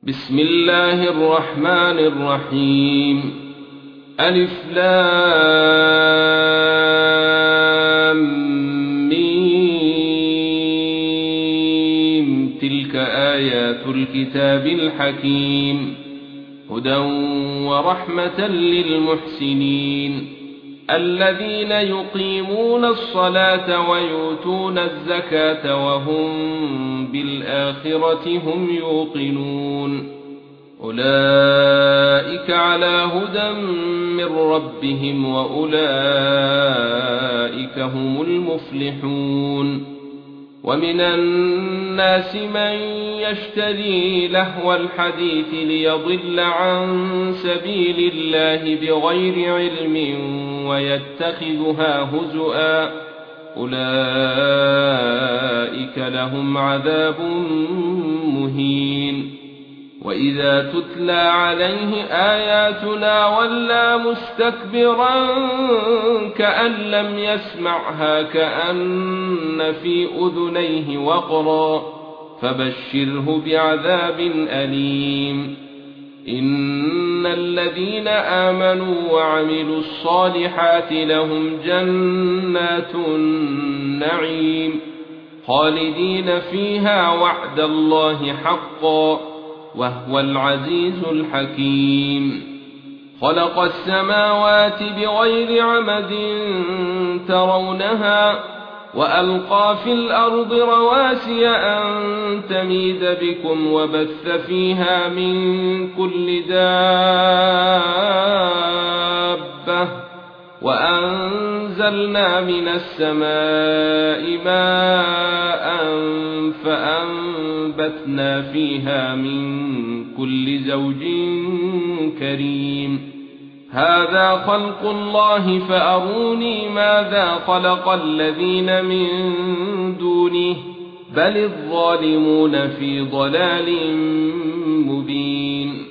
بسم الله الرحمن الرحيم. ألف لام ميم. تلك آيات الكتاب الحكيم، هدى ورحمة للمحسنين الذين يقيمون الصلاة ويؤتون الزكاة وهم بالآخرة هم يوقنون. أولئك على هدى من ربهم وأولئك هم المفلحون. ومن الناس من يشتري لهو الحديث ليضل عن سبيل الله بغير علم ويتخذها هزؤا، أولئك لهم عذاب مهين. وإذا تتلى عليه آياتنا ولى مستكبرا كأن لم يسمعها كأن في أذنيه وقرا، فبشره بعذاب أليم. إن الذين آمنوا وعملوا الصالحات لهم جنات النعيم خالدين فيها وعد الله حقا وهو العزيز الحكيم. خلق السماوات بغير عمد ترونها وألقى في الأرض رواسي أن تميد بكم وبث فيها من كل دابة وأنزلنا من السماء ماء فأنبتنا فيها من كل زوج كريم. هذا خلق الله فأروني ماذا خلق الذين من دونه بل الظالمون في ضلال مبين.